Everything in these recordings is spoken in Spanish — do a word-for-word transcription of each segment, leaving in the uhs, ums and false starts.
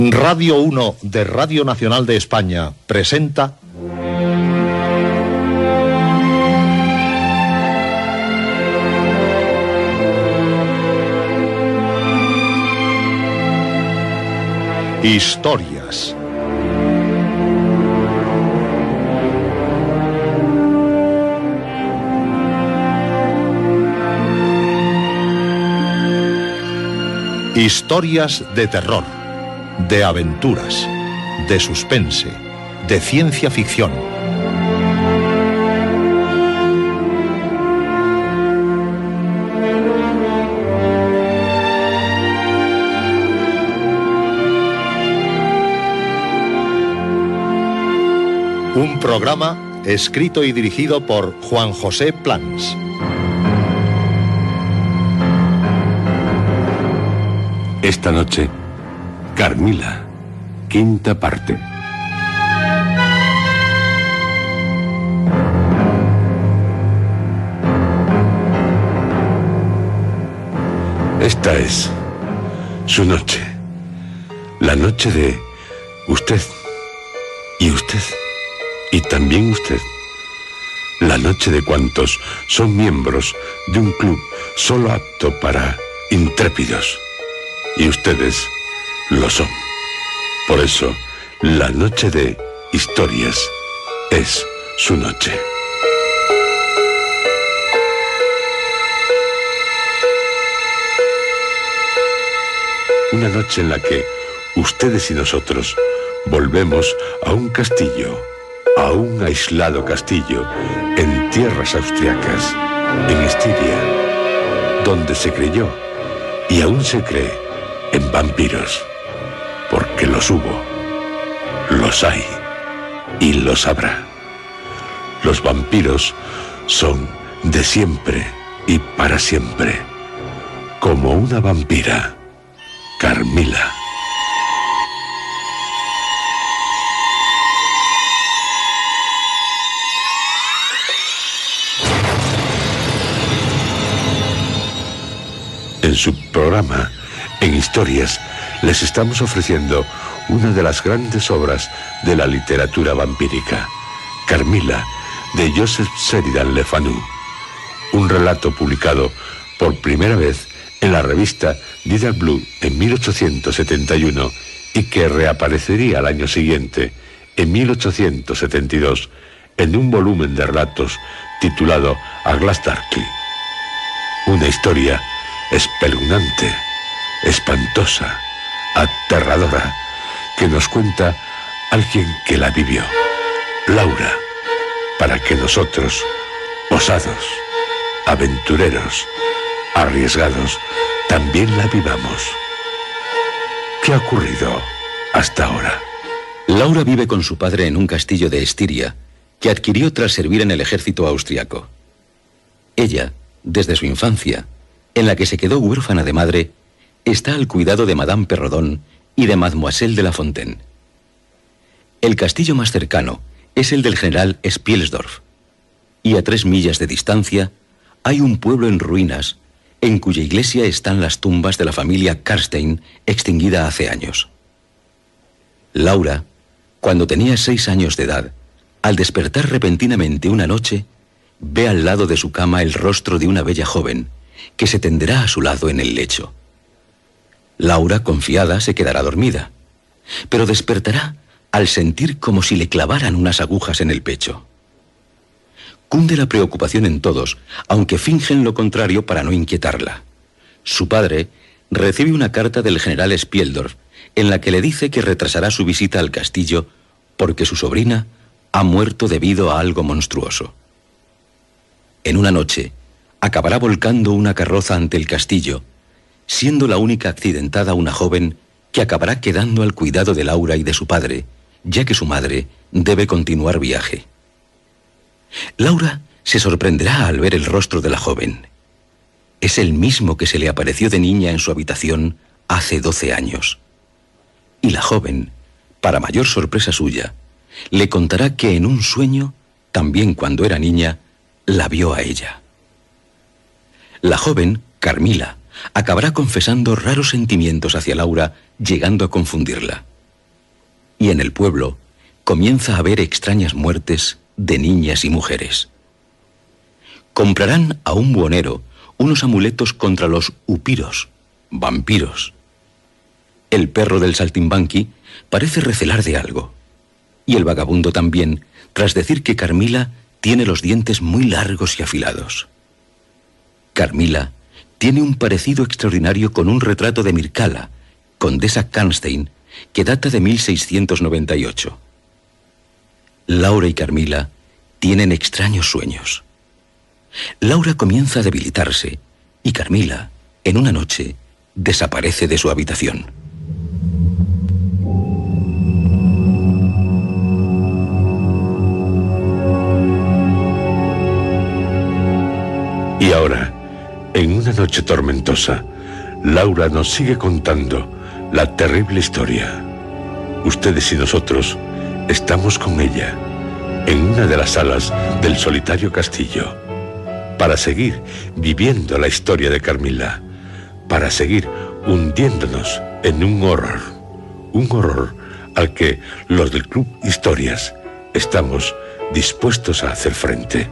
Radio uno de Radio Nacional de España presenta Historias. Historias de terror, de aventuras, de suspense, de ciencia ficción. Un programa escrito y dirigido por Juan José Plans. Esta noche, Carmila, quinta parte. Esta es su noche, la noche de usted y usted y también usted, la noche de cuantos son miembros de un club solo apto para intrépidos. Y ustedes lo son. Por eso, la noche de historias es su noche. Una noche en la que ustedes y nosotros volvemos a un castillo, a un aislado castillo en tierras austriacas, en Estiria, donde se creyó y aún se cree en vampiros, porque los hubo, los hay y los habrá. Los vampiros son de siempre y para siempre, como una vampira, Carmila. En su programa, en Historias, les estamos ofreciendo una de las grandes obras de la literatura vampírica, Carmila, de Joseph Sheridan Le Fanu, un relato publicado por primera vez en la revista Dider Blue en mil ochocientos setenta y uno y que reaparecería al año siguiente, en mil ochocientos setenta y dos, en un volumen de relatos titulado A Glass Darkly. Una historia espeluznante, espantosa, aterradora, que nos cuenta alguien que la vivió, Laura, para que nosotros, osados, aventureros, arriesgados, también la vivamos. ¿Qué ha ocurrido hasta ahora? Laura vive con su padre en un castillo de Estiria, que adquirió tras servir en el ejército austriaco. Ella, desde su infancia, en la que se quedó huérfana de madre, está al cuidado de Madame Perrodon y de Mademoiselle de la Fontaine. El castillo más cercano es el del general Spielsdorf, y a tres millas de distancia hay un pueblo en ruinas en cuya iglesia están las tumbas de la familia Karstein, extinguida hace años. Laura, cuando tenía seis años de edad, al despertar repentinamente una noche, ve al lado de su cama el rostro de una bella joven que se tenderá a su lado en el lecho. Laura, confiada, se quedará dormida, pero despertará al sentir como si le clavaran unas agujas en el pecho. Cunde la preocupación en todos, aunque fingen lo contrario para no inquietarla. Su padre recibe una carta del general Spielsdorf en la que le dice que retrasará su visita al castillo porque su sobrina ha muerto debido a algo monstruoso. En una noche, acabará volcando una carroza ante el castillo, siendo la única accidentada una joven que acabará quedando al cuidado de Laura y de su padre, ya que su madre debe continuar viaje. Laura se sorprenderá al ver el rostro de la joven. Es el mismo que se le apareció de niña en su habitación hace doce años. Y la joven, para mayor sorpresa suya, le contará que en un sueño, también cuando era niña, la vio a ella. La joven, Carmila, acabará confesando raros sentimientos hacia Laura, llegando a confundirla. y en el pueblo comienza a haber extrañas muertes de niñas y mujeres. Comprarán a un buhonero unos amuletos contra los upiros, vampiros. El perro del saltimbanqui parece recelar de algo, y el vagabundo también, tras decir que Carmila tiene los dientes muy largos y afilados. Carmila tiene un parecido extraordinario con un retrato de Mircala, condesa Karnstein, que data de mil seiscientos noventa y ocho. Laura y Carmila tienen extraños sueños. Laura comienza a debilitarse y Carmila, en una noche, desaparece de su habitación. Y ahora, en una noche tormentosa, Laura nos sigue contando la terrible historia. Ustedes y nosotros estamos con ella en una de las salas del solitario castillo para seguir viviendo la historia de Carmila, para seguir hundiéndonos en un horror, un horror al que los del Club Historias estamos dispuestos a hacer frente.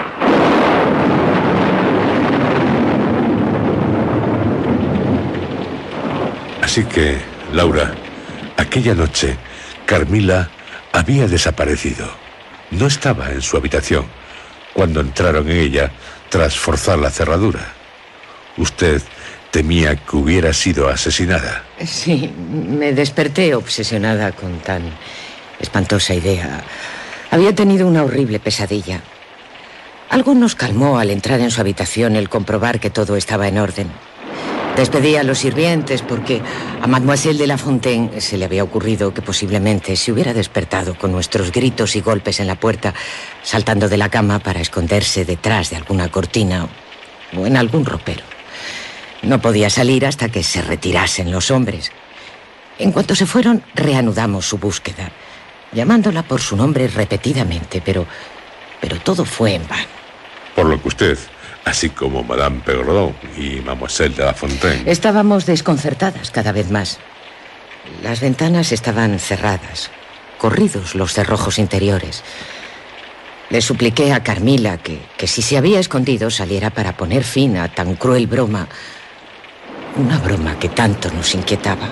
Así que, Laura, aquella noche, Carmila había desaparecido. No estaba en su habitación cuando entraron en ella tras forzar la cerradura. Usted temía que hubiera sido asesinada. Sí, me desperté obsesionada con tan espantosa idea. Había tenido una horrible pesadilla. Algo nos calmó al entrar en su habitación el comprobar que todo estaba en orden. Despedí a los sirvientes porque a Mademoiselle de la Fontaine se le había ocurrido que posiblemente se hubiera despertado con nuestros gritos y golpes en la puerta, saltando de la cama para esconderse detrás de alguna cortina o en algún ropero. No podía salir hasta que se retirasen los hombres. En cuanto se fueron, reanudamos su búsqueda, llamándola por su nombre repetidamente, pero, pero todo fue en vano. Por lo que usted, así como Madame Perrodon y Mademoiselle de la Fontaine, estábamos desconcertadas cada vez más. Las ventanas estaban cerradas, corridos los cerrojos interiores. Le supliqué a Carmila que, que si se había escondido saliera para poner fin a tan cruel broma, una broma que tanto nos inquietaba.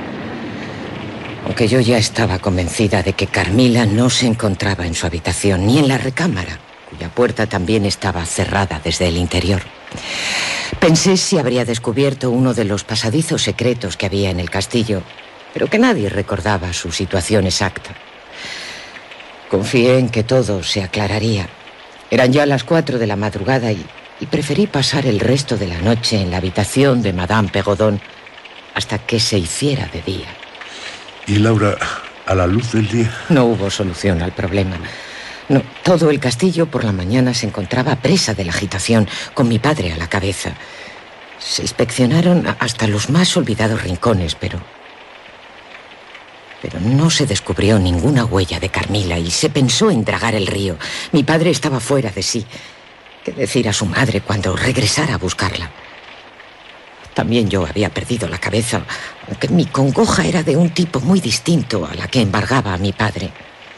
Aunque yo ya estaba convencida de que Carmila no se encontraba en su habitación ni en la recámara, cuya puerta también estaba cerrada desde el interior. Pensé si habría descubierto uno de los pasadizos secretos que había en el castillo, pero que nadie recordaba su situación exacta. Confié en que todo se aclararía. Eran ya las cuatro de la madrugada y, y preferí pasar el resto de la noche en la habitación de Madame Perrodon hasta que se hiciera de día. ¿Y Laura, a la luz del día? No hubo solución al problema. No, todo el castillo por la mañana se encontraba presa de la agitación, con mi padre a la cabeza. Se inspeccionaron hasta los más olvidados rincones, pero... Pero no se descubrió ninguna huella de Carmila y se pensó en dragar el río. Mi padre estaba fuera de sí. ¿Qué decir a su madre cuando regresara a buscarla? También yo había perdido la cabeza, aunque mi congoja era de un tipo muy distinto a la que embargaba a mi padre.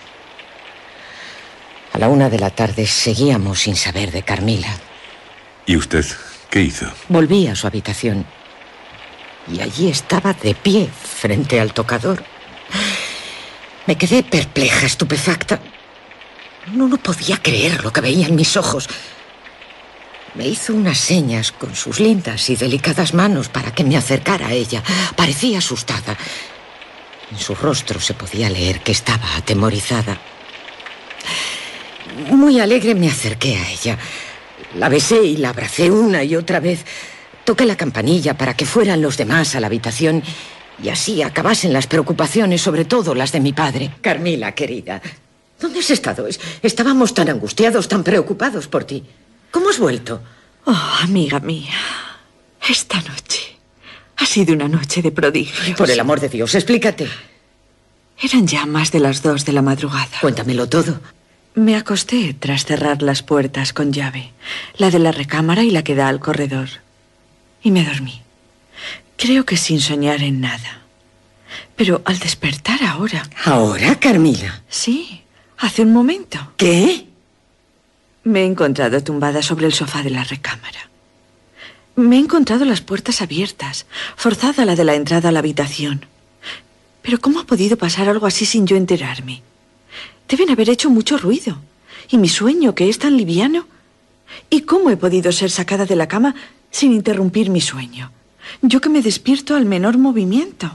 A la una de la tarde seguíamos sin saber de Carmila. ¿Y usted qué hizo? Volví a su habitación y allí estaba de pie frente al tocador. Me quedé perpleja, estupefacta. No, no podía creer lo que veía en mis ojos. Me hizo unas señas con sus lindas y delicadas manos para que me acercara a ella. Parecía asustada. En su rostro se podía leer que estaba atemorizada. Muy alegre me acerqué a ella. La besé y la abracé una y otra vez. Toqué la campanilla para que fueran los demás a la habitación y así acabasen las preocupaciones, sobre todo las de mi padre. Carmila, querida, ¿dónde has estado? Estábamos tan angustiados, tan preocupados por ti. ¿Cómo has vuelto? Oh, amiga mía, esta noche ha sido una noche de prodigios. Por el amor de Dios, explícate. Eran ya más de las dos de la madrugada. Cuéntamelo todo. Me acosté tras cerrar las puertas con llave, la de la recámara y la que da al corredor. Y me dormí. Creo que sin soñar en nada. Pero al despertar ahora... ¿Ahora, Carmila? Sí, hace un momento. ¿Qué? Me he encontrado tumbada sobre el sofá de la recámara. Me he encontrado las puertas abiertas, forzada la de la entrada a la habitación. Pero ¿cómo ha podido pasar algo así sin yo enterarme? Deben haber hecho mucho ruido. ¿Y mi sueño, que es tan liviano? ¿Y cómo he podido ser sacada de la cama sin interrumpir mi sueño? Yo que me despierto al menor movimiento.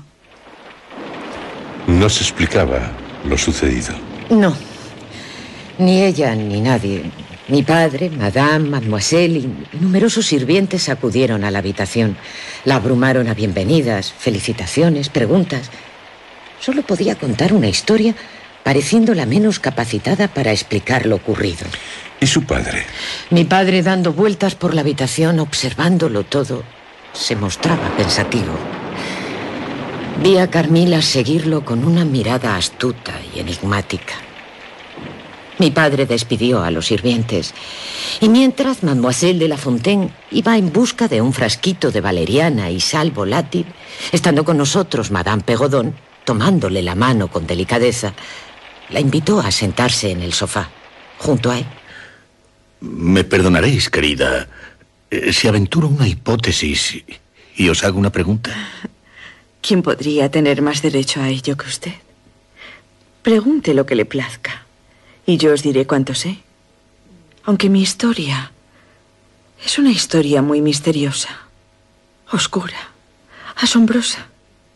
No se explicaba lo sucedido. No. Ni ella ni nadie. Mi padre, madame, mademoiselle y numerosos sirvientes acudieron a la habitación. La abrumaron a bienvenidas, felicitaciones, preguntas. Solo podía contar una historia pareciendo la menos capacitada para explicar lo ocurrido. ¿Y su padre? Mi padre, dando vueltas por la habitación, observándolo todo, se mostraba pensativo. Vi a Carmila seguirlo con una mirada astuta y enigmática. Mi padre despidió a los sirvientes y mientras Mademoiselle de la Fontaine iba en busca de un frasquito de valeriana y sal volátil, estando con nosotros Madame Pegodón, tomándole la mano con delicadeza, la invitó a sentarse en el sofá, junto a él. Me perdonaréis, querida, si aventuro una hipótesis y os hago una pregunta. ¿Quién podría tener más derecho a ello que usted? Pregunte lo que le plazca y yo os diré cuánto sé. Aunque mi historia es una historia muy misteriosa, oscura, asombrosa.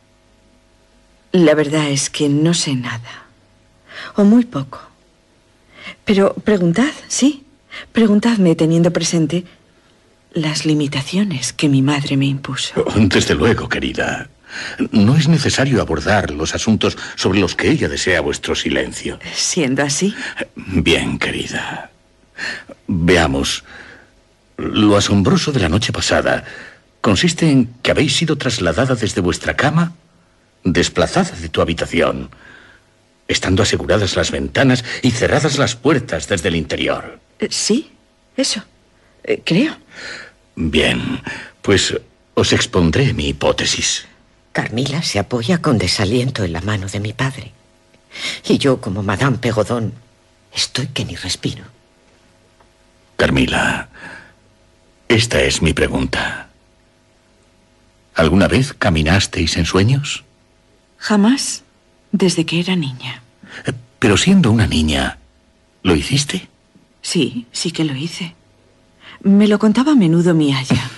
La verdad es que no sé nada, o muy poco. Pero preguntad, sí, preguntadme teniendo presente las limitaciones que mi madre me impuso. Desde luego, querida. No es necesario abordar los asuntos sobre los que ella desea vuestro silencio. Siendo así. Bien, querida. Veamos. Lo asombroso de la noche pasada consiste en que habéis sido trasladada desde vuestra cama, desplazada de tu habitación, estando aseguradas las ventanas y cerradas las puertas desde el interior. Eh, sí, eso. Eh, creo. Bien, pues os expondré mi hipótesis. Carmila se apoya con desaliento en la mano de mi padre. Y yo, como Madame Pegodón, estoy que ni respiro. Carmila, esta es mi pregunta. ¿Alguna vez caminasteis en sueños? Jamás, desde que era niña. Pero siendo una niña, ¿lo hiciste? Sí, sí que lo hice. Me lo contaba a menudo mi aya.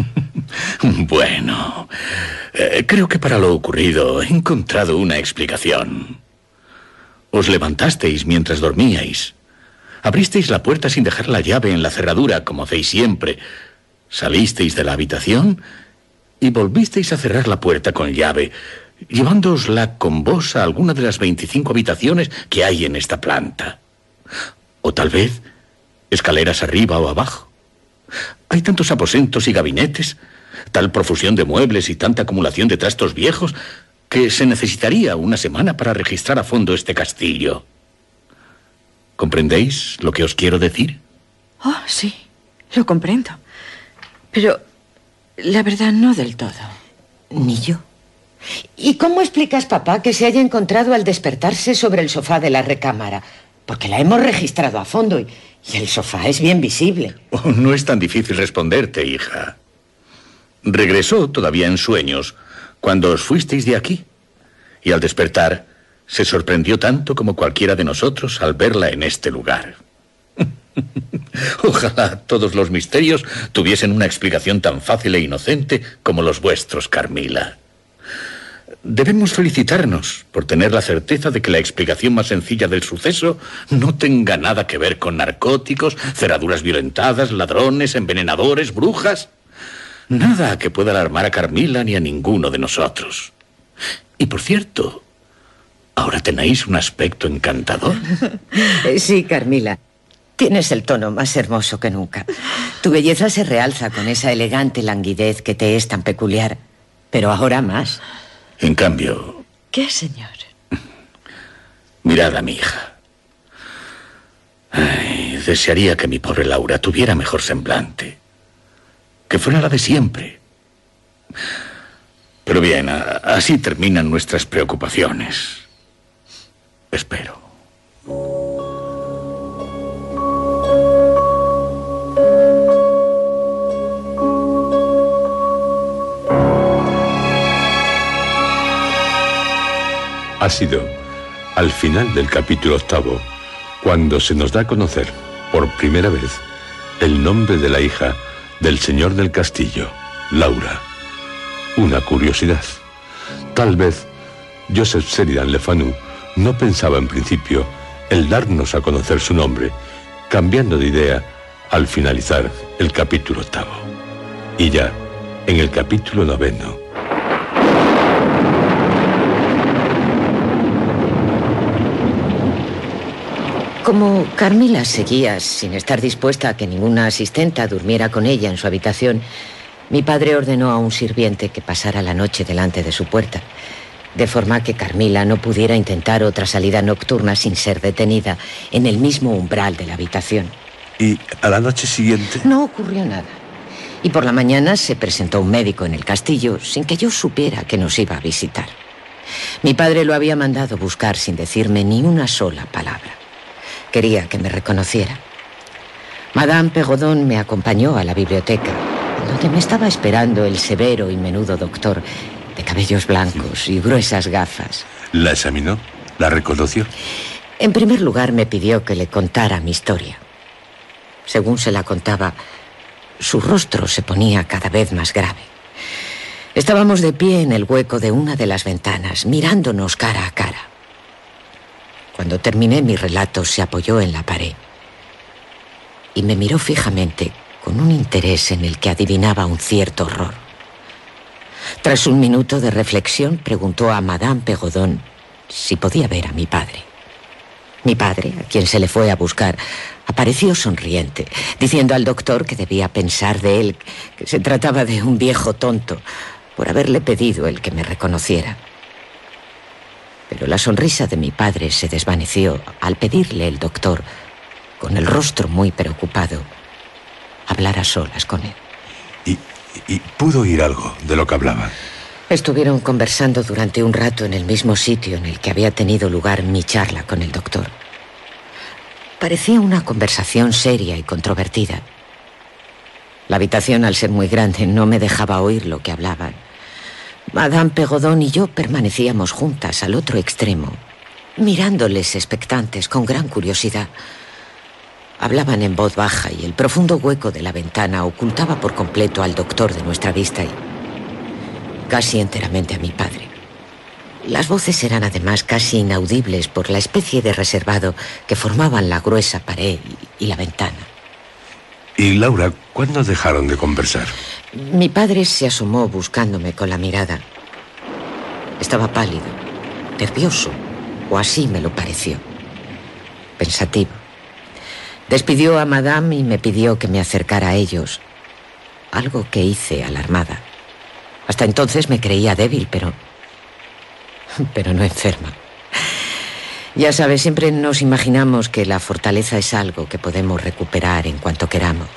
Bueno, eh, creo que para lo ocurrido he encontrado una explicación. Os levantasteis mientras dormíais. Abristeis la puerta sin dejar la llave en la cerradura, como hacéis siempre. Salisteis de la habitación y volvisteis a cerrar la puerta con llave, llevándoosla con vos a alguna de las veinticinco habitaciones que hay en esta planta. O tal vez escaleras arriba o abajo. Hay tantos aposentos y gabinetes, tal profusión de muebles y tanta acumulación de trastos viejos, que se necesitaría una semana para registrar a fondo este castillo. ¿Comprendéis lo que os quiero decir? Oh, sí, lo comprendo. Pero la verdad no del todo. Ni yo. ¿Y cómo explicas, papá, que se haya encontrado al despertarse sobre el sofá de la recámara? Porque la hemos registrado a fondo y, y el sofá es bien visible. Oh, no es tan difícil responderte, hija. Regresó todavía en sueños cuando os fuisteis de aquí. Y al despertar, se sorprendió tanto como cualquiera de nosotros al verla en este lugar. Ojalá todos los misterios tuviesen una explicación tan fácil e inocente como los vuestros, Carmila. Debemos felicitarnos por tener la certeza de que la explicación más sencilla del suceso no tenga nada que ver con narcóticos, cerraduras violentadas, ladrones, envenenadores, brujas. Nada que pueda alarmar a Carmila ni a ninguno de nosotros. Y por cierto, ¿ahora tenéis un aspecto encantador? Sí, Carmila. Tienes el tono más hermoso que nunca. Tu belleza se realza con esa elegante languidez que te es tan peculiar. Pero ahora más. En cambio... ¿Qué, señor? Mirad a mi hija. Ay, desearía que mi pobre Laura tuviera mejor semblante. Que fuera la de siempre. Pero bien, a- así terminan nuestras preocupaciones. Espero. Ha sido al final del capítulo octavo cuando se nos da a conocer por primera vez el nombre de la hija del señor del castillo, Laura. Una curiosidad. Tal vez Joseph Sheridan Le Fanu no pensaba en principio el darnos a conocer su nombre, cambiando de idea al finalizar el capítulo octavo. Y ya, en el capítulo noveno, Como Carmila seguía sin estar dispuesta a que ninguna asistenta durmiera con ella en su habitación, mi padre ordenó a un sirviente que pasara la noche delante de su puerta, de forma que Carmila no pudiera intentar otra salida nocturna sin ser detenida en el mismo umbral de la habitación. ¿Y a la noche siguiente? No ocurrió nada. Y por la mañana se presentó un médico en el castillo sin que yo supiera que nos iba a visitar. Mi padre lo había mandado buscar sin decirme ni una sola palabra. Quería que me reconociera. Madame Pegodon me acompañó a la biblioteca, donde me estaba esperando el severo y menudo doctor, de cabellos blancos y gruesas gafas. ¿La examinó? ¿La reconoció? En primer lugar, me pidió que le contara mi historia. Según se la contaba, su rostro se ponía cada vez más grave. Estábamos de pie en el hueco de una de las ventanas, mirándonos cara a cara. Cuando terminé mi relato, se apoyó en la pared y me miró fijamente con un interés en el que adivinaba un cierto horror. Tras un minuto de reflexión, preguntó a Madame Pegodon si podía ver a mi padre. Mi padre, a quien se le fue a buscar, apareció sonriente, diciendo al doctor que debía pensar de él que se trataba de un viejo tonto por haberle pedido el que me reconociera. Pero la sonrisa de mi padre se desvaneció al pedirle el doctor, con el rostro muy preocupado, hablar a solas con él. ¿Y, y pudo oír algo de lo que hablaban? Estuvieron conversando durante un rato en el mismo sitio en el que había tenido lugar mi charla con el doctor. Parecía una conversación seria y controvertida. La habitación, al ser muy grande, no me dejaba oír lo que hablaban. Madame Pegodon y yo permanecíamos juntas al otro extremo, mirándoles expectantes con gran curiosidad. Hablaban en voz baja y el profundo hueco de la ventana ocultaba por completo al doctor de nuestra vista y casi enteramente a mi padre. Las voces eran además casi inaudibles por la especie de reservado que formaban la gruesa pared y la ventana. ¿Y Laura, cuándo dejaron de conversar? Mi padre se asomó buscándome con la mirada. Estaba pálido, nervioso, o así me lo pareció. Pensativo. Despidió a Madame y me pidió que me acercara a ellos, algo que hice alarmada. Hasta entonces me creía débil, pero... pero no enferma. Ya sabes, siempre nos imaginamos que la fortaleza es algo que podemos recuperar en cuanto queramos.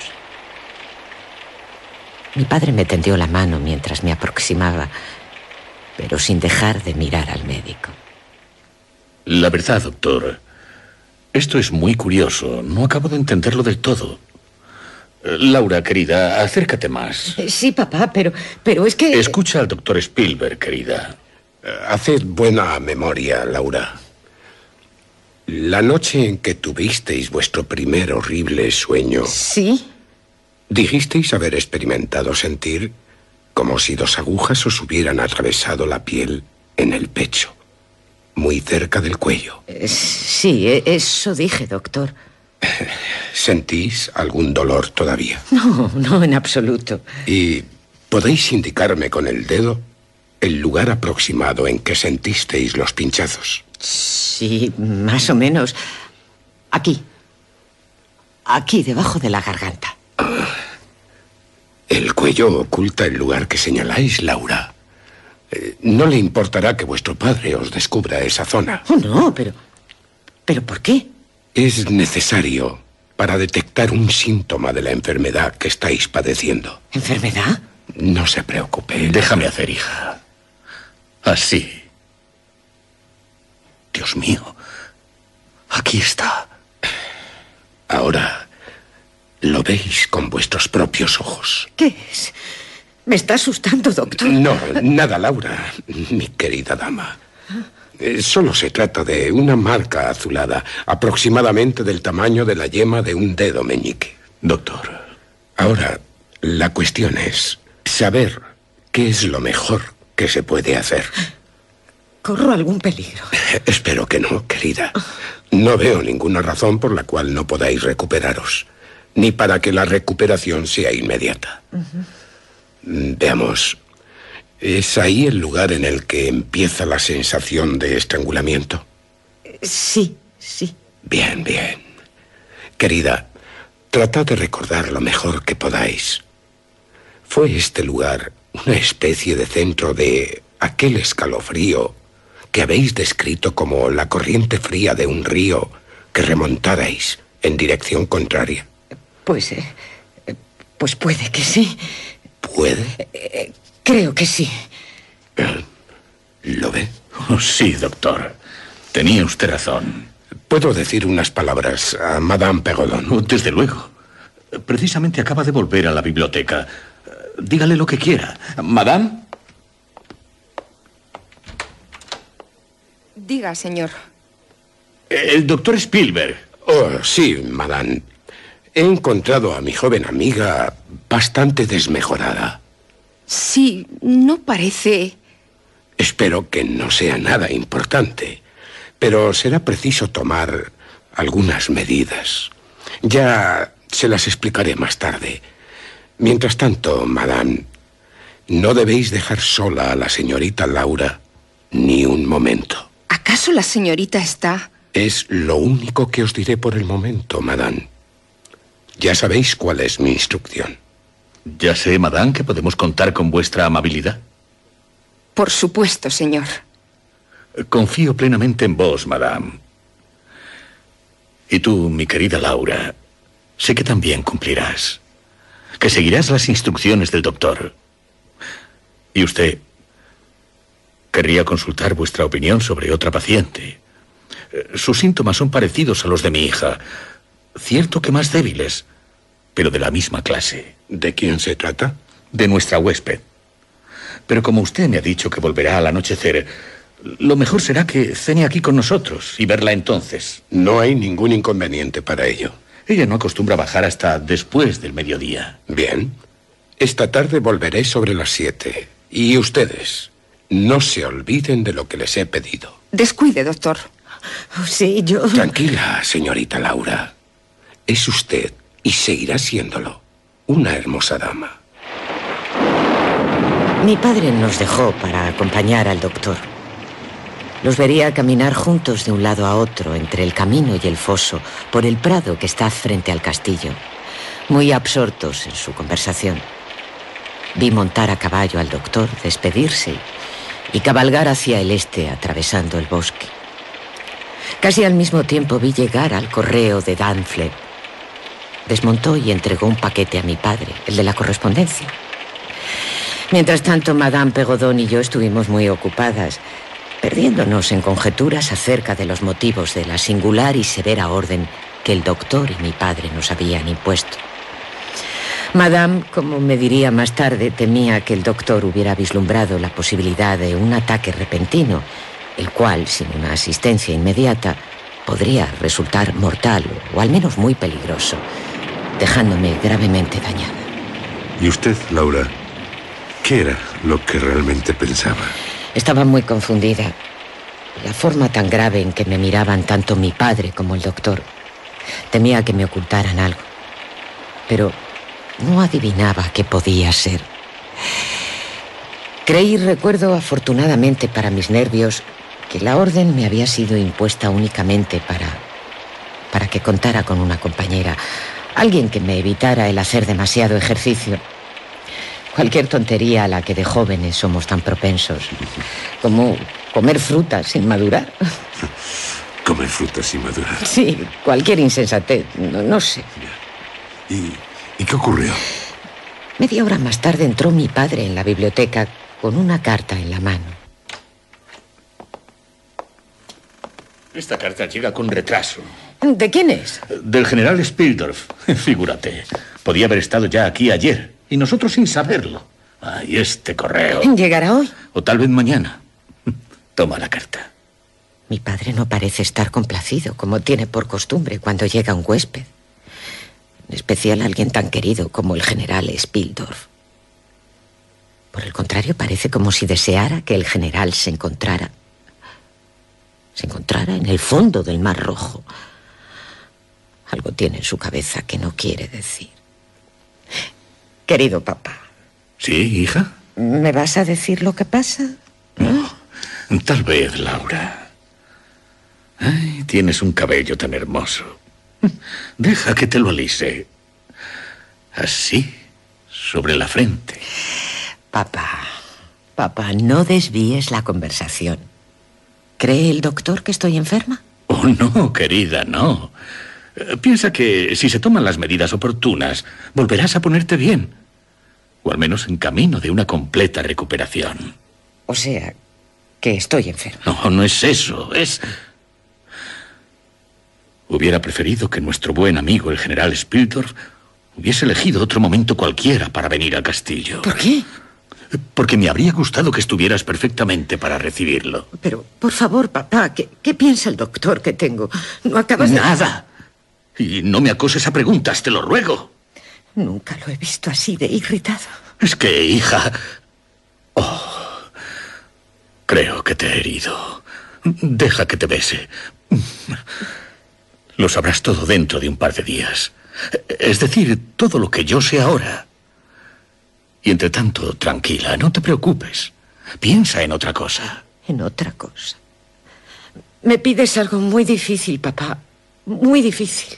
Mi padre me tendió la mano mientras me aproximaba, pero sin dejar de mirar al médico. La verdad, doctor, esto es muy curioso. No acabo de entenderlo del todo. Eh, Laura, querida, acércate más. Sí, papá, pero, pero es que... Escucha al doctor Spielberg, querida. Haced buena memoria, Laura. La noche en que tuvisteis vuestro primer horrible sueño... ¿Sí? Dijisteis haber experimentado sentir como si dos agujas os hubieran atravesado la piel en el pecho, muy cerca del cuello. Sí, eso dije, doctor. ¿Sentís algún dolor todavía? No, no, en absoluto. ¿Y podéis indicarme con el dedo el lugar aproximado en que sentisteis los pinchazos? Sí, más o menos. Aquí. Aquí, debajo de la garganta. El cuello oculta el lugar que señaláis, Laura. Eh, no le importará que vuestro padre os descubra esa zona. Oh, no, pero... ¿Pero por qué? Es necesario para detectar un síntoma de la enfermedad que estáis padeciendo. ¿Enfermedad? No se preocupe. Déjame hacer, hija. Así. Dios mío. Aquí está. Ahora lo veis con vuestros propios ojos. ¿Qué es? Me está asustando, doctor. No, nada, Laura, mi querida dama. Eh, Solo se trata de una marca azulada, aproximadamente del tamaño de la yema de un dedo meñique. Doctor. Ahora, la cuestión es saber qué es lo mejor que se puede hacer. ¿Corro algún peligro? Espero que no, querida. No veo ninguna razón por la cual no podáis recuperaros, ni para que la recuperación sea inmediata. Uh-huh. Veamos. ¿Es ahí el lugar en el que empieza la sensación de estrangulamiento? Sí, sí. Bien, bien. Querida, tratad de recordar lo mejor que podáis. ¿Fue este lugar una especie de centro de aquel escalofrío que habéis descrito como la corriente fría de un río que remontarais en dirección contraria? Pues, eh, pues puede que sí. ¿Puede? Eh, creo que sí. ¿Lo ve? Oh, sí, doctor. Tenía usted razón. ¿Puedo decir unas palabras a Madame Perrodon? Oh, desde luego. Precisamente acaba de volver a la biblioteca. Dígale lo que quiera. Madame. Diga, señor. El doctor Spielberg. Oh, sí, Madame. He encontrado a mi joven amiga bastante desmejorada. Sí, no parece... Espero que no sea nada importante, pero será preciso tomar algunas medidas. Ya se las explicaré más tarde. Mientras tanto, Madame, no debéis dejar sola a la señorita Laura ni un momento. ¿Acaso la señorita está...? Es lo único que os diré por el momento, Madame. Ya sabéis cuál es mi instrucción. Ya sé, Madame, que podemos contar con vuestra amabilidad. Por supuesto, señor. Confío plenamente en vos, Madame. Y tú, mi querida Laura, sé que también cumplirás. Que seguirás las instrucciones del doctor. Y usted querría consultar vuestra opinión sobre otra paciente. Sus síntomas son parecidos a los de mi hija. Cierto que más débiles, pero de la misma clase. ¿De quién se trata? De nuestra huésped. Pero como usted me ha dicho que volverá al anochecer, lo mejor será que cene aquí con nosotros y verla entonces. No hay ningún inconveniente para ello. Ella no acostumbra bajar hasta después del mediodía. Bien. Esta tarde volveré sobre las siete. Y ustedes, no se olviden de lo que les he pedido. Descuide, doctor. Oh, sí, yo... Tranquila, señorita Laura. Es usted, y seguirá siéndolo, una hermosa dama. Mi padre nos dejó para acompañar al doctor. Los vería caminar juntos de un lado a otro, entre el camino y el foso, por el prado que está frente al castillo, muy absortos en su conversación. Vi montar a caballo al doctor, despedirse y cabalgar hacia el este, atravesando el bosque. Casi al mismo tiempo vi llegar al correo de Dunfled. Desmontó y entregó un paquete a mi padre, el de la correspondencia. Mientras tanto, Madame Perrodon y yo estuvimos muy ocupadas, perdiéndonos en conjeturas acerca de los motivos de la singular y severa orden que el doctor y mi padre nos habían impuesto. Madame, como me diría más tarde, temía que el doctor hubiera vislumbrado la posibilidad de un ataque repentino, el cual, sin una asistencia inmediata, podría resultar mortal o al menos muy peligroso, dejándome gravemente dañada. ¿Y usted, Laura, qué era lo que realmente pensaba? Estaba muy confundida. La forma tan grave en que me miraban tanto mi padre como el doctor. Temía que me ocultaran algo, pero no adivinaba qué podía ser. Creí, recuerdo afortunadamente para mis nervios, que la orden me había sido impuesta únicamente para, para que contara con una compañera, alguien que me evitara el hacer demasiado ejercicio. Cualquier tontería a la que de jóvenes somos tan propensos, como comer frutas sin madurar. Comer frutas sin madurar. Sí, cualquier insensatez, no, no sé. ¿Y, ¿Y qué ocurrió? Media hora más tarde entró mi padre en la biblioteca con una carta en la mano. Esta carta llega con retraso. ¿De quién es? Del general Spildorf. Figúrate. Podía haber estado ya aquí ayer. Y nosotros sin saberlo. Ay, este correo. ¿Llegará hoy? O tal vez mañana. Toma la carta. Mi padre no parece estar complacido, como tiene por costumbre cuando llega un huésped. En especial alguien tan querido como el general Spildorf. Por el contrario, parece como si deseara que el general se encontrara... se encontrara en el fondo del Mar Rojo. Algo tiene en su cabeza que no quiere decir. Querido papá. ¿Sí, hija? ¿Me vas a decir lo que pasa? No, tal vez, Laura. Ay, tienes un cabello tan hermoso. Deja que te lo alise. Así, sobre la frente. Papá, papá, no desvíes la conversación. ¿Cree el doctor que estoy enferma? Oh, no, querida, no. Eh, Piensa que si se toman las medidas oportunas, volverás a ponerte bien. O al menos en camino de una completa recuperación. O sea, que estoy enferma. No, no es eso, es... Hubiera preferido que nuestro buen amigo, el general Spildorf, hubiese elegido otro momento cualquiera para venir al castillo. ¿Por qué? Porque me habría gustado que estuvieras perfectamente para recibirlo. Pero, por favor, papá, ¿qué, qué piensa el doctor que tengo? ¿No acabas de...? Nada. Y no me acoses a preguntas, te lo ruego. Nunca lo he visto así de irritado. Es que, hija... Oh, creo que te he herido. Deja que te bese. Lo sabrás todo dentro de un par de días. Es decir, todo lo que yo sé ahora. Y entre tanto, tranquila, no te preocupes. Piensa en otra cosa. En otra cosa. Me pides algo muy difícil, papá. Muy difícil.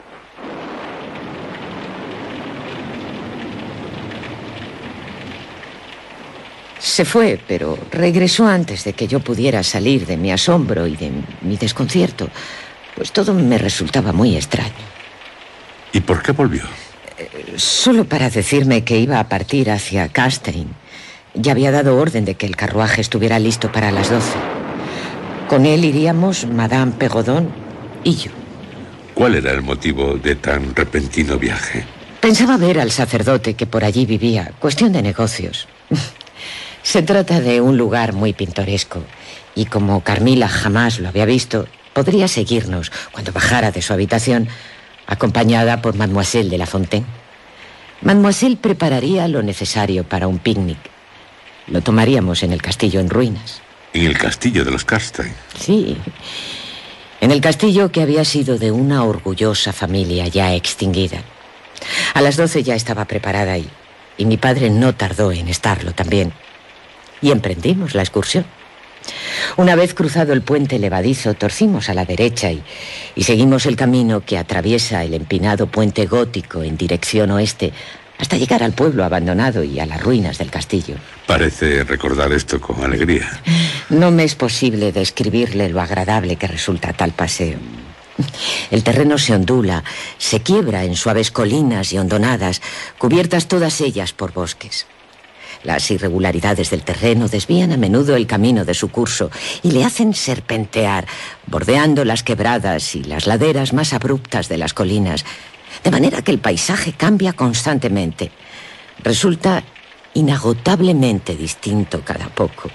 Se fue, pero regresó antes de que yo pudiera salir de mi asombro y de mi desconcierto, pues todo me resultaba muy extraño. ¿Y por qué volvió? Eh, solo para decirme que iba a partir hacia Castein. Ya había dado orden de que el carruaje estuviera listo para las doce. Con él iríamos Madame Perrodon y yo. ¿Cuál era el motivo de tan repentino viaje? Pensaba ver al sacerdote que por allí vivía. Cuestión de negocios. Se trata de un lugar muy pintoresco y como Carmila jamás lo había visto, podría seguirnos cuando bajara de su habitación, acompañada por Mademoiselle de la Fontaine. Mademoiselle prepararía lo necesario para un picnic. Lo tomaríamos en el castillo en ruinas. ¿En el castillo de los Castein? Sí, en el castillo que había sido de una orgullosa familia ya extinguida. A las doce ya estaba preparada y, y mi padre no tardó en estarlo también. Y emprendimos la excursión. Una vez cruzado el puente levadizo, torcimos a la derecha y, y seguimos el camino que atraviesa el empinado puente gótico en dirección oeste hasta llegar al pueblo abandonado y a las ruinas del castillo. Parece recordar esto con alegría. No me es posible describirle lo agradable que resulta tal paseo. El terreno se ondula, se quiebra en suaves colinas y hondonadas, cubiertas todas ellas por bosques. Las irregularidades del terreno desvían a menudo el camino de su curso y le hacen serpentear, bordeando las quebradas y las laderas más abruptas de las colinas, de manera que el paisaje cambia constantemente. Resulta inagotablemente distinto cada poco.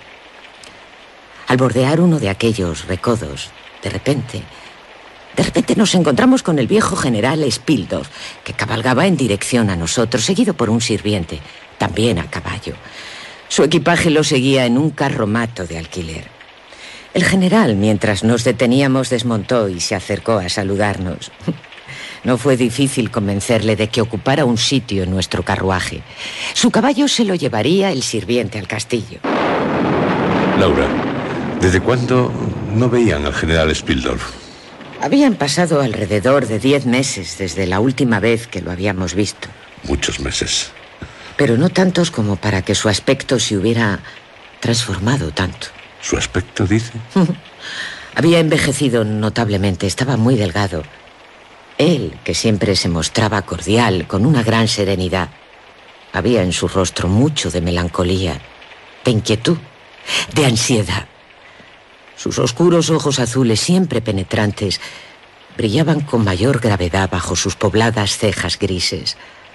Al bordear uno de aquellos recodos, de repente, de repente nos encontramos con el viejo general Spildorf, que cabalgaba en dirección a nosotros, seguido por un sirviente, también a caballo. Su equipaje lo seguía en un carromato de alquiler. El general, mientras nos deteníamos, desmontó y se acercó a saludarnos. No fue difícil convencerle de que ocupara un sitio en nuestro carruaje. Su caballo se lo llevaría el sirviente al castillo. Laura, ¿desde cuándo no veían al general Spildorf? Habían pasado alrededor de diez meses desde la última vez que lo habíamos visto. Muchos meses. Pero no tantos como para que su aspecto se hubiera transformado tanto. ¿Su aspecto, dice? Había envejecido notablemente, estaba muy delgado. Él, que siempre se mostraba cordial, con una gran serenidad, había en su rostro mucho de melancolía, de inquietud, de ansiedad. Sus oscuros ojos azules, siempre penetrantes, brillaban con mayor gravedad bajo sus pobladas cejas grises.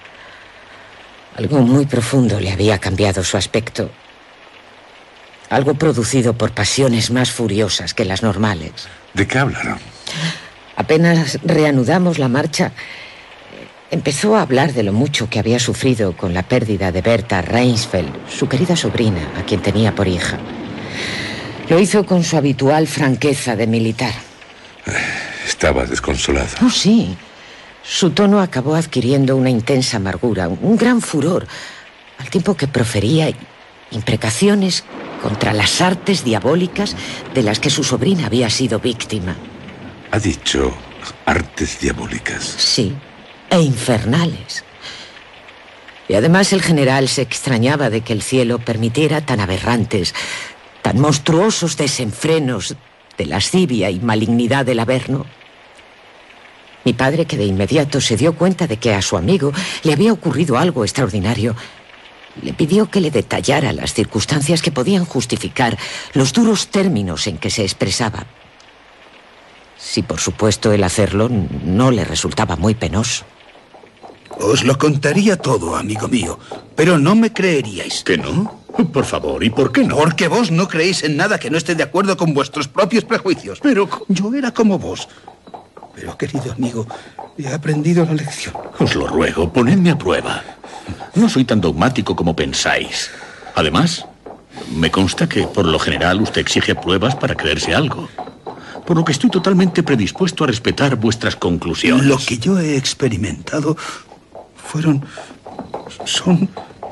Algo muy profundo le había cambiado su aspecto. Algo producido por pasiones más furiosas que las normales. ¿De qué hablaron? Apenas reanudamos la marcha, empezó a hablar de lo mucho que había sufrido con la pérdida de Berta Reinsfeld, su querida sobrina, a quien tenía por hija. Lo hizo con su habitual franqueza de militar. Estaba desconsolado. Oh, sí. Su tono acabó adquiriendo una intensa amargura, un gran furor, al tiempo que profería imprecaciones contra las artes diabólicas de las que su sobrina había sido víctima. ¿Ha dicho artes diabólicas? Sí, e infernales. Y además el general se extrañaba de que el cielo permitiera tan aberrantes, tan monstruosos desenfrenos de lascivia y malignidad del Averno. Mi padre, que de inmediato se dio cuenta de que a su amigo le había ocurrido algo extraordinario, le pidió que le detallara las circunstancias que podían justificar los duros términos en que se expresaba. Si, por supuesto, el hacerlo no le resultaba muy penoso. Os lo contaría todo, amigo mío, pero no me creeríais. ¿Que no? Por favor, ¿y por qué no? Porque vos no creéis en nada que no esté de acuerdo con vuestros propios prejuicios. Pero yo era como vos. Pero, querido amigo, he aprendido la lección. Os lo ruego, ponedme a prueba. No soy tan dogmático como pensáis. Además, me consta que, por lo general, usted exige pruebas para creerse algo. Por lo que estoy totalmente predispuesto a respetar vuestras conclusiones. Lo que yo he experimentado fueron... son...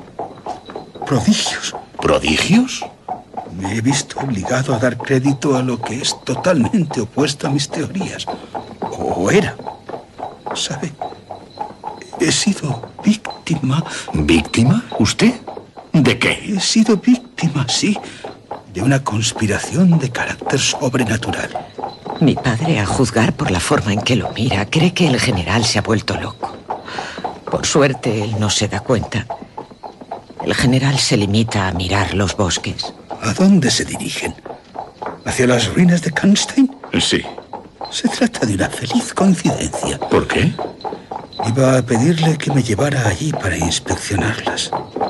prodigios. ¿Prodigios? Me he visto obligado a dar crédito a lo que es totalmente opuesto a mis teorías. O era. ¿Sabe? He sido víctima... ¿Víctima? ¿Usted? ¿De qué? He sido víctima, sí, de una conspiración de carácter sobrenatural. Mi padre, a juzgar por la forma en que lo mira, cree que el general se ha vuelto loco. Por suerte, él no se da cuenta. El general se limita a mirar los bosques. ¿A dónde se dirigen? ¿Hacia las ruinas de Karnstein? Sí. Se trata de una feliz coincidencia. ¿Por qué? Iba a pedirle que me llevara allí para inspeccionarlas.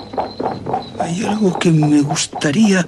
Hay algo que me gustaría...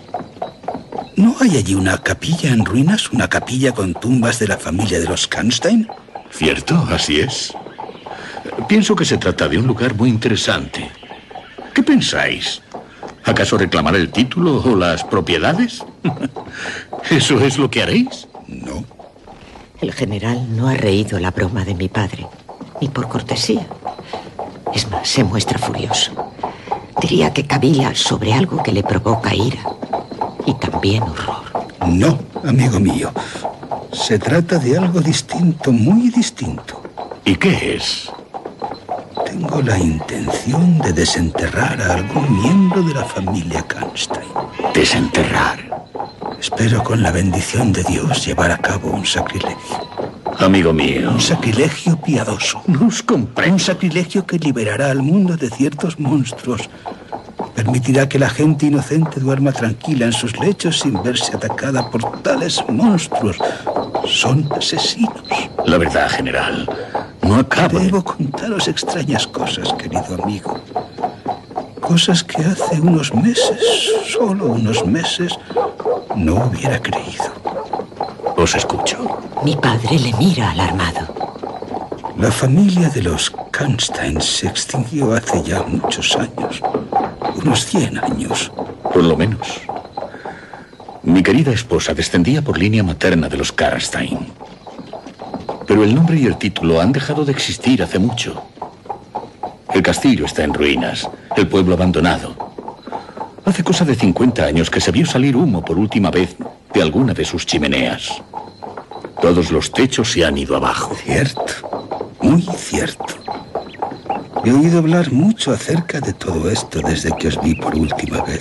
¿No hay allí una capilla en ruinas? ¿Una capilla con tumbas de la familia de los Karnstein? Cierto, así es. Pienso que se trata de un lugar muy interesante. ¿Qué pensáis? ¿Acaso reclamar el título o las propiedades? ¿Eso es lo que haréis? No. El general no ha reído la broma de mi padre, ni por cortesía. Es más, se muestra furioso. Diría que cavila sobre algo que le provoca ira y también horror. No, amigo mío. Se trata de algo distinto, muy distinto. ¿Y qué es? Tengo la intención de desenterrar a algún miembro de la familia Karnstein. ¿Desenterrar? Espero con la bendición de Dios llevar a cabo un sacrilegio. Amigo mío. Un sacrilegio piadoso. No os comprendo. Un sacrilegio que liberará al mundo de ciertos monstruos. Permitirá que la gente inocente duerma tranquila en sus lechos sin verse atacada por tales monstruos. Son asesinos. La verdad, general, no acabo. Debo contaros extrañas cosas, querido amigo. Cosas que hace unos meses, solo unos meses, no hubiera creído. Os escucho. Mi padre le mira alarmado. La familia de los Karnstein se extinguió hace ya muchos años. Unos cien años. Por lo menos. Mi querida esposa descendía por línea materna de los Karnstein. Pero el nombre y el título han dejado de existir hace mucho. El castillo está en ruinas, el pueblo abandonado. Hace cosa de cincuenta años que se vio salir humo por última vez de alguna de sus chimeneas. Todos los techos se han ido abajo. Cierto, muy cierto. He oído hablar mucho acerca de todo esto desde que os vi por última vez.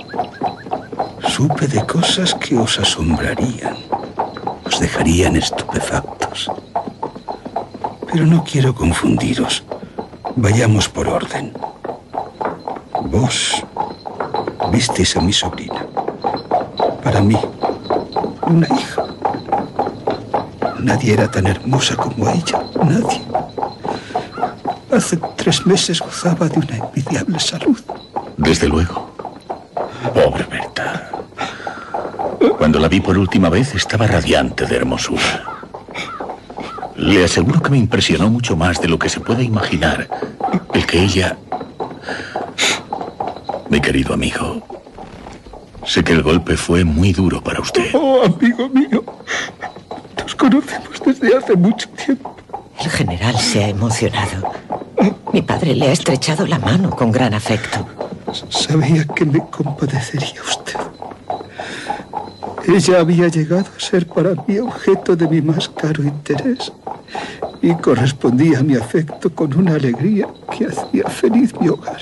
Supe de cosas que os asombrarían, os dejarían estupefactos. Pero no quiero confundiros. Vayamos por orden. Vos visteis a mi sobrina. Para mí, una hija. Nadie era tan hermosa como ella, nadie. Hace tres meses gozaba de una envidiable salud. Desde luego. Pobre Berta. Cuando la vi por última vez estaba radiante de hermosura. Le aseguro que me impresionó mucho más de lo que se puede imaginar el que ella... Mi querido amigo, sé que el golpe fue muy duro para usted. Oh, amigo mío, nos conocemos desde hace mucho tiempo. El general se ha emocionado. Mi padre le ha estrechado la mano con gran afecto. Sabía que me compadecería usted. Ella había llegado a ser para mí objeto de mi más caro interés y correspondía a mi afecto con una alegría que hacía feliz mi hogar.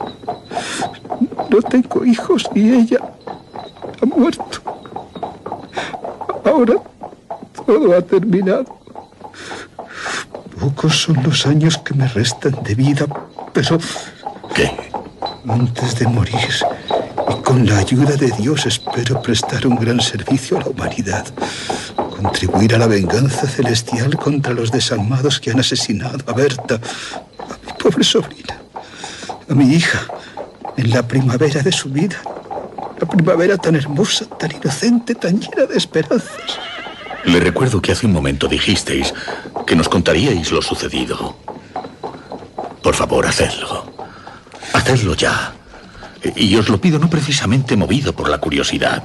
No tengo hijos y ella ha muerto. Ahora todo ha terminado. Pocos son los años que me restan de vida, pero... ¿Qué? Antes de morir, y con la ayuda de Dios, espero prestar un gran servicio a la humanidad. Contribuir a la venganza celestial contra los desalmados que han asesinado a Berta, a mi pobre sobrina, a mi hija, en la primavera de su vida. La primavera tan hermosa, tan inocente, tan llena de esperanzas. Le recuerdo que hace un momento dijisteis que nos contaríais lo sucedido. Por favor, hacedlo. Hacedlo ya. Y os lo pido no precisamente movido por la curiosidad.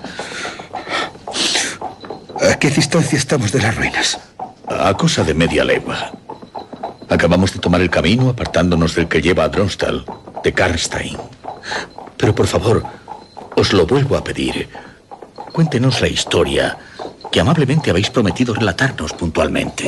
¿A qué distancia estamos de las ruinas? A cosa de media legua. Acabamos de tomar el camino apartándonos del que lleva a Dronstal, de Karnstein. Pero por favor, os lo vuelvo a pedir. Cuéntenos la historia que amablemente habéis prometido relatarnos puntualmente.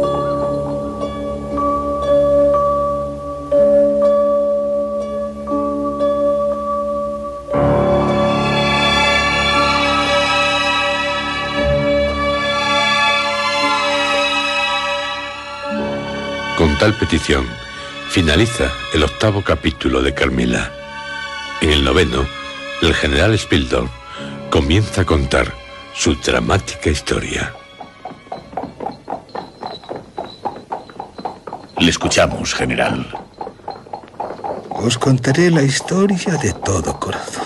Con tal petición, finaliza el octavo capítulo de Carmila. En el noveno, el general Spildorf comienza a contar su dramática historia. Le escuchamos, general. Os contaré la historia de todo corazón.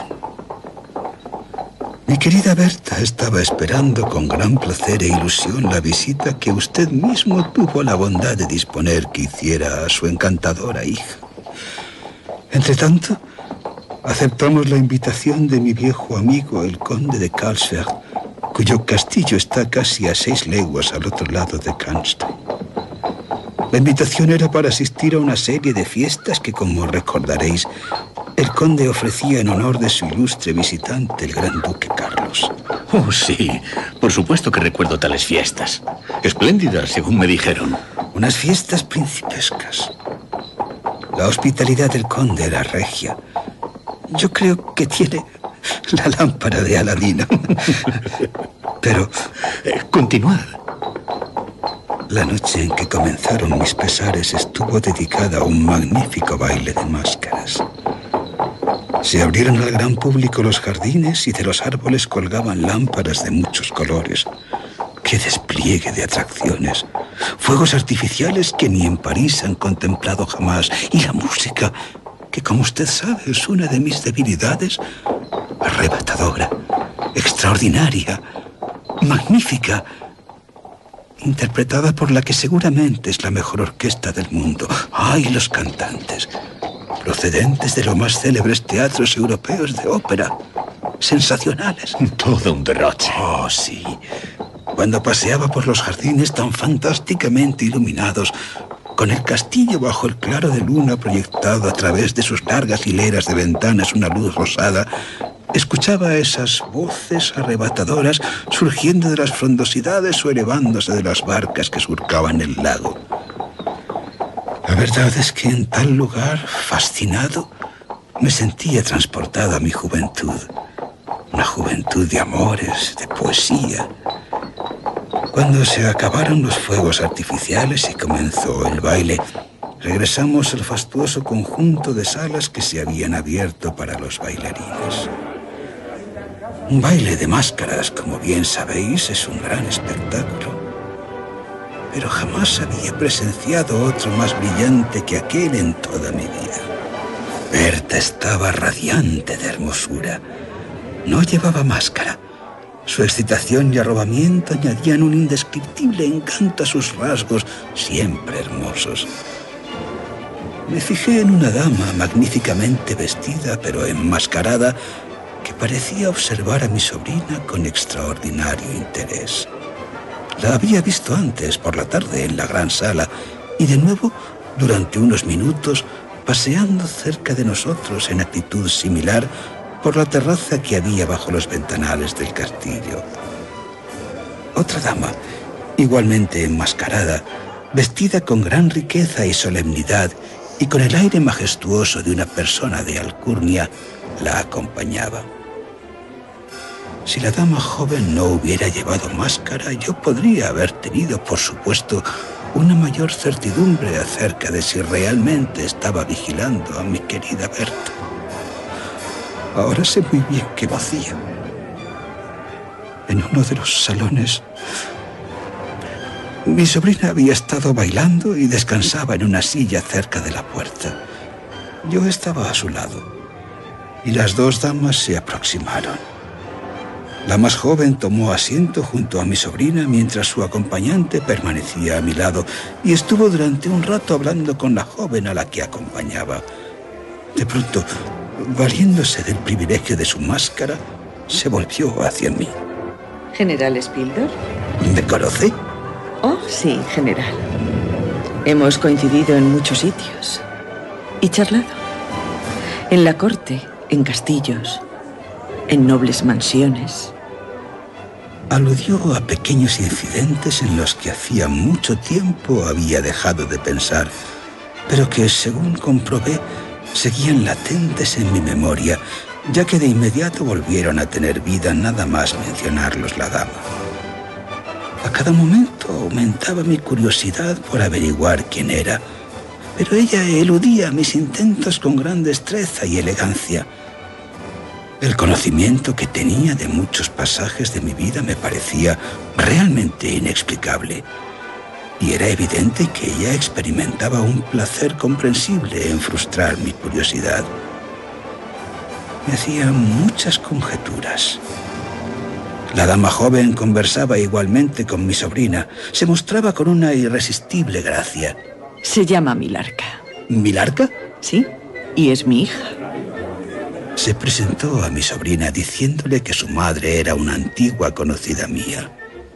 Mi querida Berta estaba esperando con gran placer e ilusión la visita que usted mismo tuvo la bondad de disponer que hiciera a su encantadora hija. Entretanto, aceptamos la invitación de mi viejo amigo, el conde de Karlsberg, cuyo castillo está casi a seis leguas al otro lado de Karnstein. La invitación era para asistir a una serie de fiestas que, como recordaréis, el conde ofrecía en honor de su ilustre visitante, el gran duque Carlos. Oh, sí. Por supuesto que recuerdo tales fiestas. Espléndidas, según me dijeron. Unas fiestas principescas. La hospitalidad del conde era regia. Yo creo que tiene la lámpara de Aladino. Pero... Eh, continuad. La noche en que comenzaron mis pesares estuvo dedicada a un magnífico baile de máscaras. Se abrieron al gran público los jardines y de los árboles colgaban lámparas de muchos colores. ¡Qué despliegue de atracciones! Fuegos artificiales que ni en París han contemplado jamás. Y la música, que como usted sabe es una de mis debilidades, arrebatadora, extraordinaria, magnífica, interpretada por la que seguramente es la mejor orquesta del mundo. ¡Ay, los cantantes! Procedentes de los más célebres teatros europeos de ópera. Sensacionales. Todo un derroche. Oh, sí. Cuando paseaba por los jardines tan fantásticamente iluminados, con el castillo bajo el claro de luna proyectado a través de sus largas hileras de ventanas una luz rosada, escuchaba esas voces arrebatadoras surgiendo de las frondosidades o elevándose de las barcas que surcaban el lago. La verdad es que en tal lugar, fascinado, me sentía transportado a mi juventud. Una juventud de amores, de poesía. Cuando se acabaron los fuegos artificiales y comenzó el baile, regresamos al fastuoso conjunto de salas que se habían abierto para los bailarines. Un baile de máscaras, como bien sabéis, es un gran espectáculo. Pero jamás había presenciado otro más brillante que aquel en toda mi vida. Berta estaba radiante de hermosura. No llevaba máscara. Su excitación y arrobamiento añadían un indescriptible encanto a sus rasgos, siempre hermosos. Me fijé en una dama magníficamente vestida, pero enmascarada, que parecía observar a mi sobrina con extraordinario interés. La había visto antes, por la tarde, en la gran sala, y de nuevo, durante unos minutos, paseando cerca de nosotros en actitud similar por la terraza que había bajo los ventanales del castillo. Otra dama, igualmente enmascarada, vestida con gran riqueza y solemnidad y con el aire majestuoso de una persona de alcurnia, la acompañaba. Si la dama joven no hubiera llevado máscara, yo podría haber tenido, por supuesto, una mayor certidumbre acerca de si realmente estaba vigilando a mi querida Berta. Ahora sé muy bien que lo hacía. En uno de los salones, mi sobrina había estado bailando y descansaba en una silla cerca de la puerta. Yo estaba a su lado, y las dos damas se aproximaron. La más joven tomó asiento junto a mi sobrina mientras su acompañante permanecía a mi lado y estuvo durante un rato hablando con la joven a la que acompañaba. De pronto, valiéndose del privilegio de su máscara, se volvió hacia mí. ¿General Spildor? ¿Me conoce? Oh, sí, general. Hemos coincidido en muchos sitios y charlado. En la corte, en castillos, en nobles mansiones. Aludió a pequeños incidentes en los que hacía mucho tiempo había dejado de pensar, pero que, según comprobé, seguían latentes en mi memoria, ya que de inmediato volvieron a tener vida nada más mencionarlos la dama. A cada momento aumentaba mi curiosidad por averiguar quién era, pero ella eludía mis intentos con gran destreza y elegancia. El conocimiento que tenía de muchos pasajes de mi vida me parecía realmente inexplicable, y era evidente que ella experimentaba un placer comprensible en frustrar mi curiosidad. Me hacía muchas conjeturas. La dama joven conversaba igualmente con mi sobrina. Se mostraba con una irresistible gracia. Se llama Milarca. ¿Milarca? Sí, y es mi hija. Se presentó a mi sobrina diciéndole que su madre era una antigua conocida mía.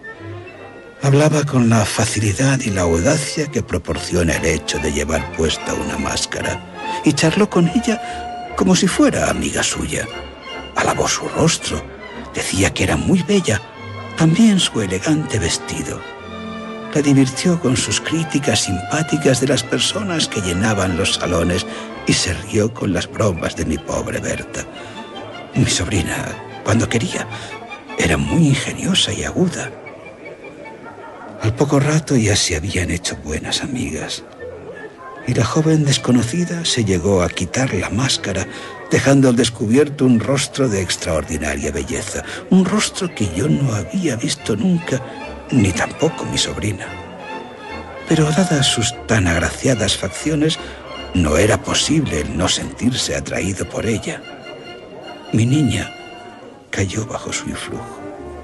Hablaba con la facilidad y la audacia que proporciona el hecho de llevar puesta una máscara, y charló con ella como si fuera amiga suya. Alabó su rostro, decía que era muy bella, también su elegante vestido. La divirtió con sus críticas simpáticas de las personas que llenaban los salones y se rió con las bromas de mi pobre Berta. Mi sobrina, cuando quería, era muy ingeniosa y aguda. Al poco rato ya se habían hecho buenas amigas, y la joven desconocida se llegó a quitar la máscara, dejando al descubierto un rostro de extraordinaria belleza, un rostro que yo no había visto nunca, ni tampoco mi sobrina. Pero dadas sus tan agraciadas facciones, no era posible el no sentirse atraído por ella. Mi niña cayó bajo su influjo,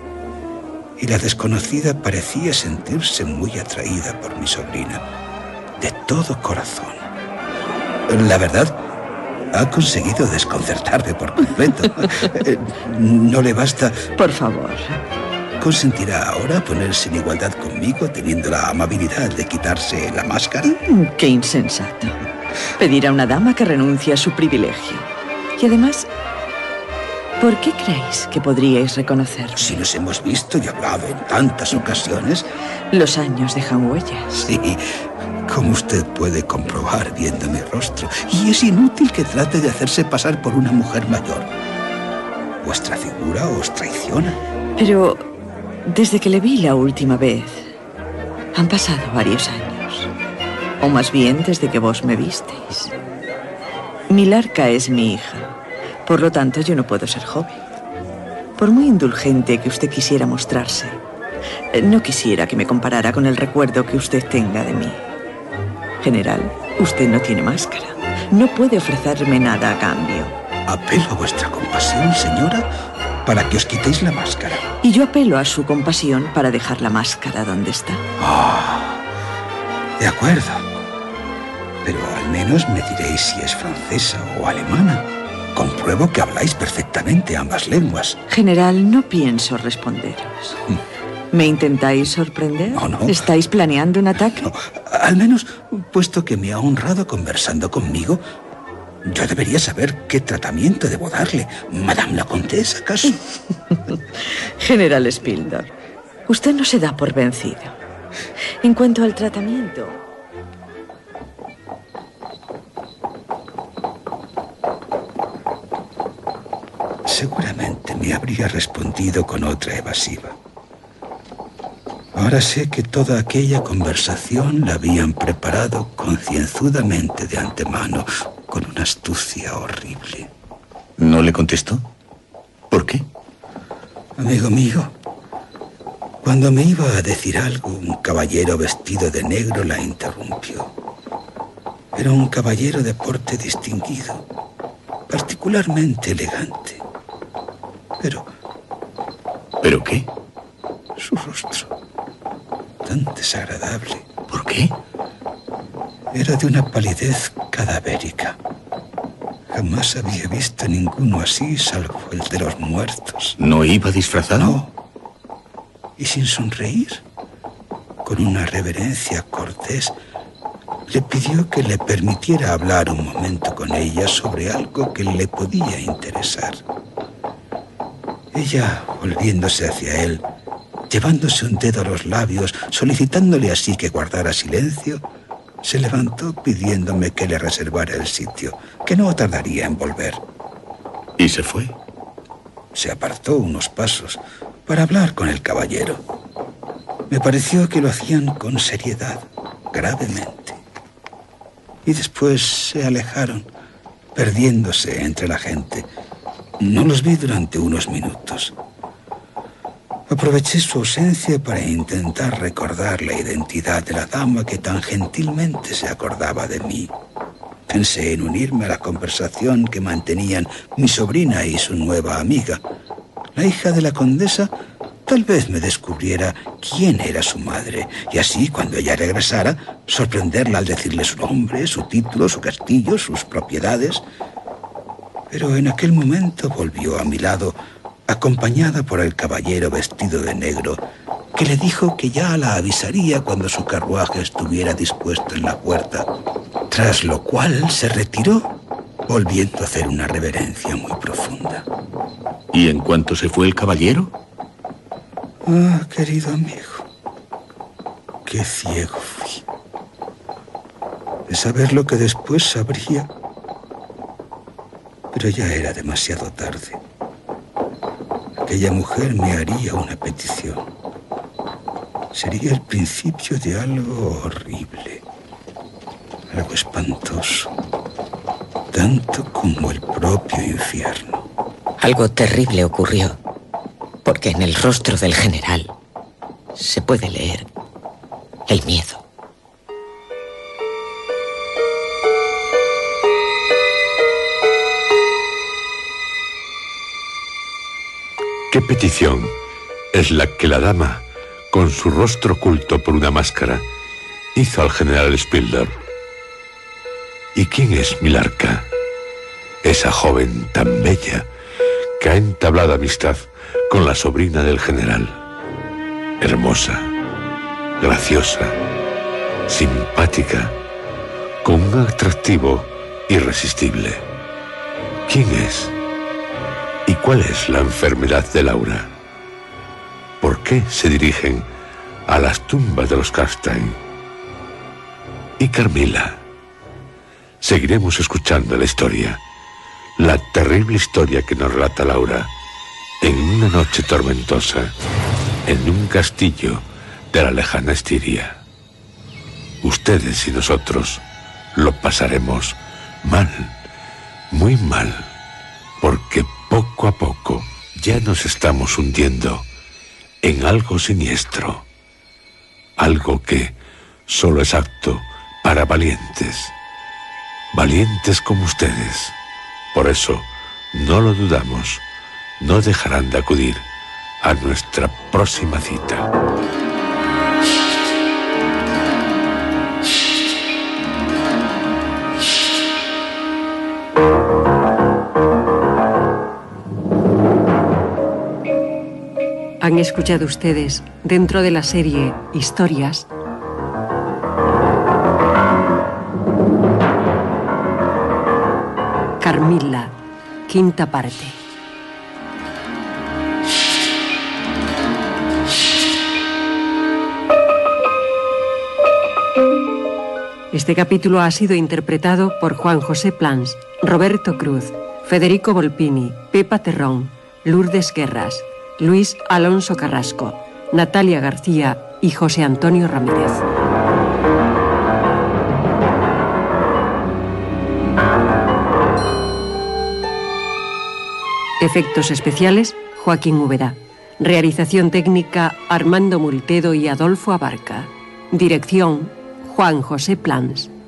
y la desconocida parecía sentirse muy atraída por mi sobrina, de todo corazón. La verdad, ha conseguido desconcertarme por completo. ¿No le basta? Por favor. ¿Consentirá ahora ponerse en igualdad conmigo, teniendo la amabilidad de quitarse la máscara? ¡Qué insensato! Pedir a una dama que renuncie a su privilegio. Y además, ¿por qué creéis que podríais reconocerme? Si nos hemos visto y hablado en tantas ocasiones. Los años dejan huellas. Sí, como usted puede comprobar viendo mi rostro. Y es inútil que trate de hacerse pasar por una mujer mayor. Vuestra figura os traiciona. Pero desde que le vi la última vez, han pasado varios años. O más bien desde que vos me visteis. Milarca es mi hija. Por lo tanto, yo no puedo ser joven. Por muy indulgente que usted quisiera mostrarse, no quisiera que me comparara con el recuerdo que usted tenga de mí. General, usted no tiene máscara. No puede ofrecerme nada a cambio. Apelo a vuestra compasión, señora, para que os quitéis la máscara. Y yo apelo a su compasión para dejar la máscara donde está. Ah, de acuerdo. Pero al menos me diréis si es francesa o alemana. Compruebo que habláis perfectamente ambas lenguas. General, no pienso responderos. ¿Me intentáis sorprender? No, no. ¿Estáis planeando un ataque? No, al menos, puesto que me ha honrado conversando conmigo, yo debería saber qué tratamiento debo darle. ¿Madame la Comtesse, acaso? General Spildor, usted no se da por vencido. En cuanto al tratamiento... Seguramente me habría respondido con otra evasiva. Ahora sé que toda aquella conversación la habían preparado concienzudamente de antemano, con una astucia horrible. ¿No le contestó? ¿Por qué? Amigo mío, cuando me iba a decir algo, un caballero vestido de negro la interrumpió. Era un caballero de porte distinguido, particularmente elegante. Pero... ¿Pero qué? Su rostro, tan desagradable. ¿Por qué? Era de una palidez cadavérica. Jamás había visto ninguno así, salvo el de los muertos. ¿No iba disfrazado? No. Y sin sonreír, con una reverencia cortés, le pidió que le permitiera hablar un momento con ella sobre algo que le podía interesar. Ella, volviéndose hacia él, llevándose un dedo a los labios, solicitándole así que guardara silencio, se levantó pidiéndome que le reservara el sitio, que no tardaría en volver. ¿Y se fue? Se apartó unos pasos para hablar con el caballero. Me pareció que lo hacían con seriedad, gravemente. Y después se alejaron, perdiéndose entre la gente. No los vi durante unos minutos. Aproveché su ausencia para intentar recordar la identidad de la dama que tan gentilmente se acordaba de mí. Pensé en unirme a la conversación que mantenían mi sobrina y su nueva amiga. La hija de la condesa tal vez me descubriera quién era su madre, y así, cuando ella regresara, sorprenderla al decirle su nombre, su título, su castillo, sus propiedades. Pero en aquel momento volvió a mi lado, acompañada por el caballero vestido de negro, que le dijo que ya la avisaría cuando su carruaje estuviera dispuesto en la puerta, tras lo cual se retiró, volviendo a hacer una reverencia muy profunda. ¿Y en cuanto se fue el caballero? Ah, querido amigo, qué ciego fui. De saber lo que después sabría, pero ya era demasiado tarde. Aquella mujer me haría una petición. Sería el principio de algo horrible, algo espantoso, tanto como el propio infierno. Algo terrible ocurrió, porque en el rostro del general se puede leer el miedo. ¿Qué petición es la que la dama, con su rostro oculto por una máscara, hizo al general Spildor? ¿Y quién es Milarca? Esa joven tan bella que ha entablado amistad con la sobrina del general. Hermosa, graciosa, simpática, con un atractivo irresistible. ¿Quién es? ¿Y cuál es la enfermedad de Laura? ¿Por qué se dirigen a las tumbas de los Carstein? ¿Y Carmila? Seguiremos escuchando la historia, la terrible historia que nos relata Laura, en una noche tormentosa, en un castillo de la lejana Estiria. Ustedes y nosotros lo pasaremos mal, muy mal, porque poco a poco ya nos estamos hundiendo en algo siniestro, algo que solo es apto para valientes, valientes como ustedes. Por eso, no lo dudamos, no dejarán de acudir a nuestra próxima cita. Han escuchado ustedes, dentro de la serie Historias, Carmila, quinta parte. Este capítulo ha sido interpretado por Juan José Plans, Roberto Cruz, Federico Volpini, Pepa Terrón, Lourdes Guerras, Luis Alonso Carrasco, Natalia García y José Antonio Ramírez. Efectos especiales, Joaquín Úbeda. Realización técnica, Armando Multedo y Adolfo Abarca. Dirección, Juan José Plans.